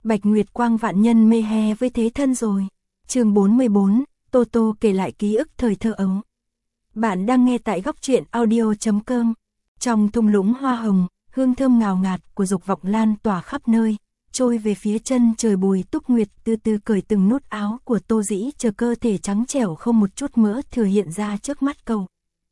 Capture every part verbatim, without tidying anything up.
Bạch Nguyệt Quang vạn nhân mê he với thế thân rồi. Chương bốn mươi bốn, Tô Tô kể lại ký ức thời thơ ấu. Bạn đang nghe tại góc truyện audio chấm com. Trong thung lũng hoa hồng, hương thơm ngào ngạt của dục vọng lan tỏa khắp nơi, trôi về phía chân trời. Bùi Túc Nguyệt từ từ cởi từng nút áo của Tô Dĩ, chờ cơ thể trắng trẻo không một chút mỡ thừa hiện ra trước mắt cậu.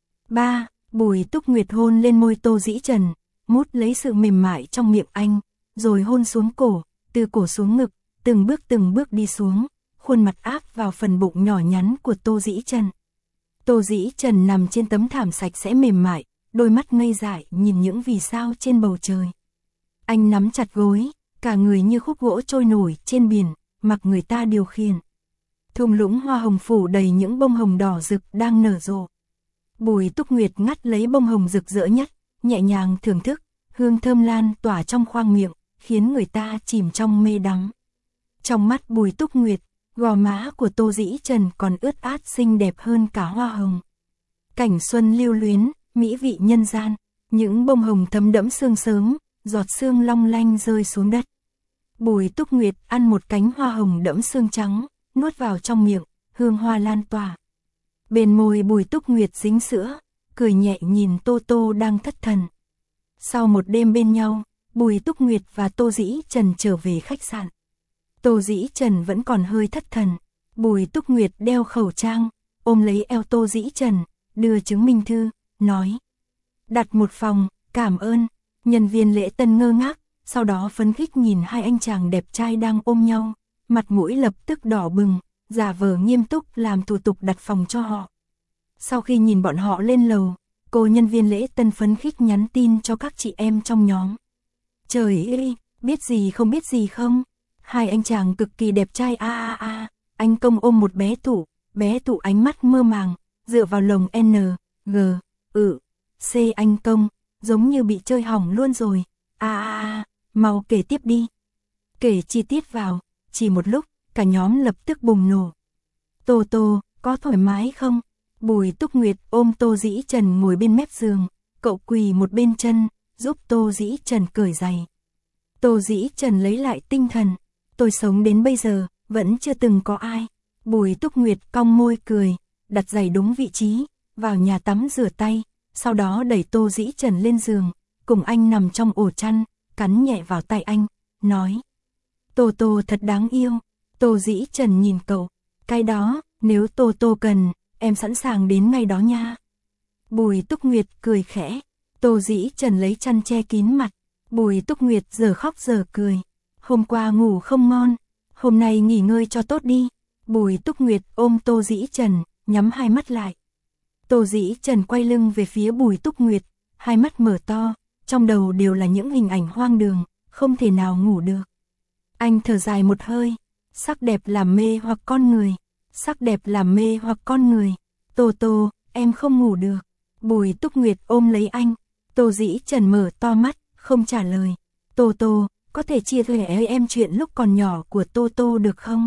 Ba, Bùi Túc Nguyệt hôn lên môi Tô Dĩ Trần, mút lấy sự mềm mại trong miệng anh, rồi hôn xuống cổ, từ cổ xuống ngực, từng bước từng bước đi xuống, khuôn mặt áp vào phần bụng nhỏ nhắn của Tô Dĩ Trần. Tô Dĩ Trần nằm trên tấm thảm sạch sẽ mềm mại, đôi mắt ngây dại nhìn những vì sao trên bầu trời. Anh nắm chặt gối, cả người như khúc gỗ trôi nổi trên biển, mặc người ta điều khiển. Thung lũng hoa hồng phủ đầy những bông hồng đỏ rực đang nở rộ. Bùi Túc Nguyệt ngắt lấy bông hồng rực rỡ nhất, nhẹ nhàng thưởng thức, hương thơm lan tỏa trong khoang miệng, khiến người ta chìm trong mê đắm. Trong mắt Bùi Túc Nguyệt, gò má của Tô Dĩ Trần còn ướt át xinh đẹp hơn cả hoa hồng. Cảnh xuân lưu luyến, mỹ vị nhân gian, những bông hồng thấm đẫm sương sớm, giọt sương long lanh rơi xuống đất. Bùi Túc Nguyệt ăn một cánh hoa hồng đẫm sương trắng, nuốt vào trong miệng, hương hoa lan tỏa. Bên môi Bùi Túc Nguyệt dính sữa, cười nhẹ nhìn Tô Tô đang thất thần. Sau một đêm bên nhau, Bùi Túc Nguyệt và Tô Dĩ Trần trở về khách sạn. Tô Dĩ Trần vẫn còn hơi thất thần. Bùi Túc Nguyệt đeo khẩu trang, ôm lấy eo Tô Dĩ Trần, đưa chứng minh thư, nói: đặt một phòng, cảm ơn. Nhân viên lễ tân ngơ ngác, sau đó phấn khích nhìn hai anh chàng đẹp trai đang ôm nhau, mặt mũi lập tức đỏ bừng, giả vờ nghiêm túc làm thủ tục đặt phòng cho họ. Sau khi nhìn bọn họ lên lầu, cô nhân viên lễ tân phấn khích nhắn tin cho các chị em trong nhóm. Trời ơi, biết gì không biết gì không? Hai anh chàng cực kỳ đẹp trai a a a, anh Công ôm một bé Tụ, bé Tụ ánh mắt mơ màng, dựa vào lồng N, G, ừ, C. Anh Công, giống như bị chơi hỏng luôn rồi, a a a, mau kể tiếp đi. Kể chi tiết vào, chỉ một lúc, cả nhóm lập tức bùng nổ. Tô Tô, có thoải mái không? Bùi Túc Nguyệt ôm Tô Dĩ Trần ngồi bên mép giường, cậu quỳ một bên chân, giúp Tô Dĩ Trần cởi giày. Tô Dĩ Trần lấy lại tinh thần, tôi sống đến bây giờ, vẫn chưa từng có ai. Bùi Túc Nguyệt cong môi cười, đặt giày đúng vị trí, vào nhà tắm rửa tay, sau đó đẩy Tô Dĩ Trần lên giường, cùng anh nằm trong ổ chăn, cắn nhẹ vào tay anh, nói: Tô Tô thật đáng yêu. Tô Dĩ Trần nhìn cậu, cái đó, nếu Tô Tô cần, em sẵn sàng đến ngay đó nha. Bùi Túc Nguyệt cười khẽ, Tô Dĩ Trần lấy chăn che kín mặt. Bùi Túc Nguyệt giờ khóc giờ cười, hôm qua ngủ không ngon, hôm nay nghỉ ngơi cho tốt đi. Bùi Túc Nguyệt ôm Tô Dĩ Trần, nhắm hai mắt lại. Tô Dĩ Trần quay lưng về phía Bùi Túc Nguyệt, hai mắt mở to, trong đầu đều là những hình ảnh hoang đường, không thể nào ngủ được. Anh thở dài một hơi, sắc đẹp làm mê hoặc con người, sắc đẹp làm mê hoặc con người. Tô Tô, em không ngủ được. Bùi Túc Nguyệt ôm lấy anh, Tô Dĩ Trần mở to mắt, không trả lời. Tô Tô, có thể chia sẻ với em chuyện lúc còn nhỏ của Tô Tô được không?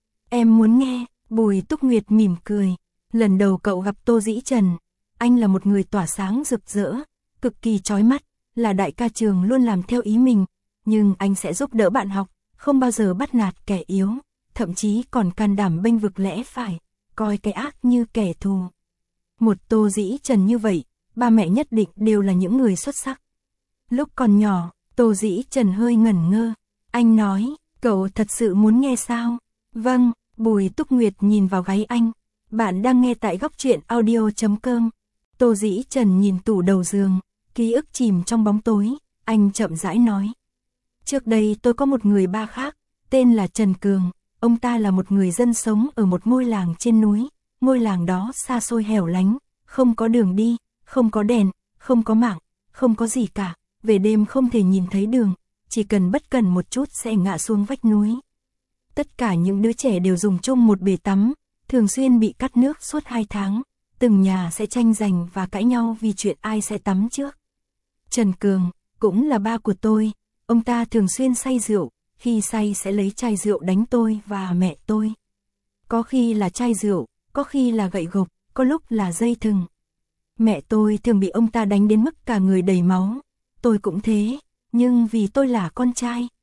Em muốn nghe. Bùi Túc Nguyệt mỉm cười. Lần đầu cậu gặp Tô Dĩ Trần, anh là một người tỏa sáng rực rỡ, cực kỳ chói mắt, là đại ca trường luôn làm theo ý mình, nhưng anh sẽ giúp đỡ bạn học, không bao giờ bắt nạt kẻ yếu, thậm chí còn can đảm bênh vực lẽ phải, coi cái ác như kẻ thù. Một Tô Dĩ Trần như vậy, ba mẹ nhất định đều là những người xuất sắc. Lúc còn nhỏ, Tô Dĩ Trần hơi ngẩn ngơ. Anh nói, cậu thật sự muốn nghe sao? Vâng. Bùi Túc Nguyệt nhìn vào gáy anh. Bạn đang nghe tại góc truyện audio chấm com. Tô Dĩ Trần nhìn tủ đầu giường, ký ức chìm trong bóng tối. Anh chậm rãi nói, trước đây tôi có một người ba khác, tên là Trần Cường. Ông ta là một người dân sống ở một ngôi làng trên núi. Ngôi làng đó xa xôi hẻo lánh, không có đường đi, không có đèn, không có mạng, không có gì cả. Về đêm không thể nhìn thấy đường, chỉ cần bất cẩn một chút sẽ ngã xuống vách núi. Tất cả những đứa trẻ đều dùng chung một bể tắm, thường xuyên bị cắt nước suốt hai tháng. Từng nhà sẽ tranh giành và cãi nhau vì chuyện ai sẽ tắm trước. Trần Cường, cũng là ba của tôi, ông ta thường xuyên say rượu, khi say sẽ lấy chai rượu đánh tôi và mẹ tôi. Có khi là chai rượu, có khi là gậy gộc, có lúc là dây thừng. Mẹ tôi thường bị ông ta đánh đến mức cả người đầy máu. Tôi cũng thế, nhưng vì tôi là con trai,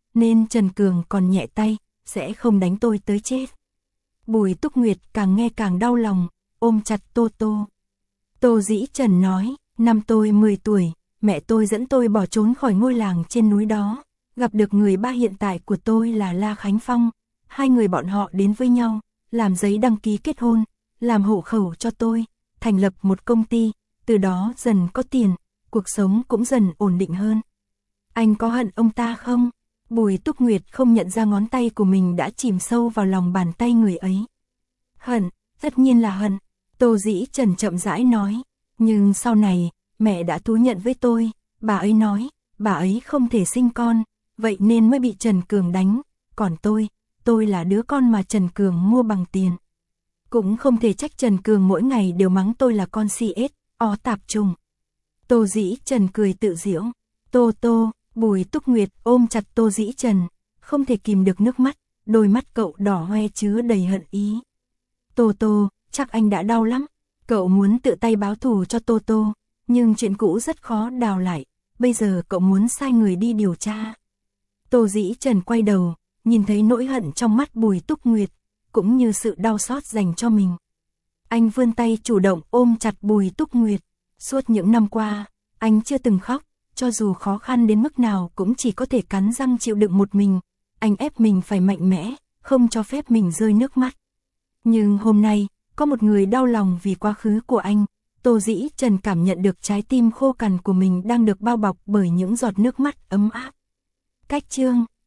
nên Trần Cường còn nhẹ tay, sẽ không đánh tôi tới chết. Bùi Túc Nguyệt càng nghe càng đau lòng, ôm chặt Tô Tô. Tô Dĩ Trần nói, năm tôi mười tuổi, mẹ tôi dẫn tôi bỏ trốn khỏi ngôi làng trên núi đó, gặp được người ba hiện tại của tôi là La Khánh Phong, hai người bọn họ đến với nhau, làm giấy đăng ký kết hôn, làm hộ khẩu cho tôi, thành lập một công ty, từ đó dần có tiền, cuộc sống cũng dần ổn định hơn. Anh có hận ông ta không? Bùi Túc Nguyệt không nhận ra ngón tay của mình đã chìm sâu vào lòng bàn tay người ấy. Hận, tất nhiên là hận, Tô Dĩ Trần chậm rãi nói, nhưng sau này, mẹ đã thú nhận với tôi, bà ấy nói, bà ấy không thể sinh con, vậy nên mới bị Trần Cường đánh, còn tôi, tôi là đứa con mà Trần Cường mua bằng tiền. Cũng không thể trách Trần Cường mỗi ngày đều mắng tôi là con xê ét, ó tạp trùng. Tô Dĩ Trần cười tự giễu, Tô Tô, Bùi Túc Nguyệt ôm chặt Tô Dĩ Trần, không thể kìm được nước mắt, đôi mắt cậu đỏ hoe chứa đầy hận ý. Tô Tô, chắc anh đã đau lắm, cậu muốn tự tay báo thù cho Tô Tô, nhưng chuyện cũ rất khó đào lại, bây giờ cậu muốn sai người đi điều tra. Tô Dĩ Trần quay đầu, nhìn thấy nỗi hận trong mắt Bùi Túc Nguyệt, cũng như sự đau xót dành cho mình. Anh vươn tay chủ động ôm chặt Bùi Túc Nguyệt, suốt những năm qua, anh chưa từng khóc, cho dù khó khăn đến mức nào cũng chỉ có thể cắn răng chịu đựng một mình, anh ép mình phải mạnh mẽ, không cho phép mình rơi nước mắt. Nhưng hôm nay, có một người đau lòng vì quá khứ của anh, Tô Dĩ Trần cảm nhận được trái tim khô cằn của mình đang được bao bọc bởi những giọt nước mắt ấm áp. Cách chương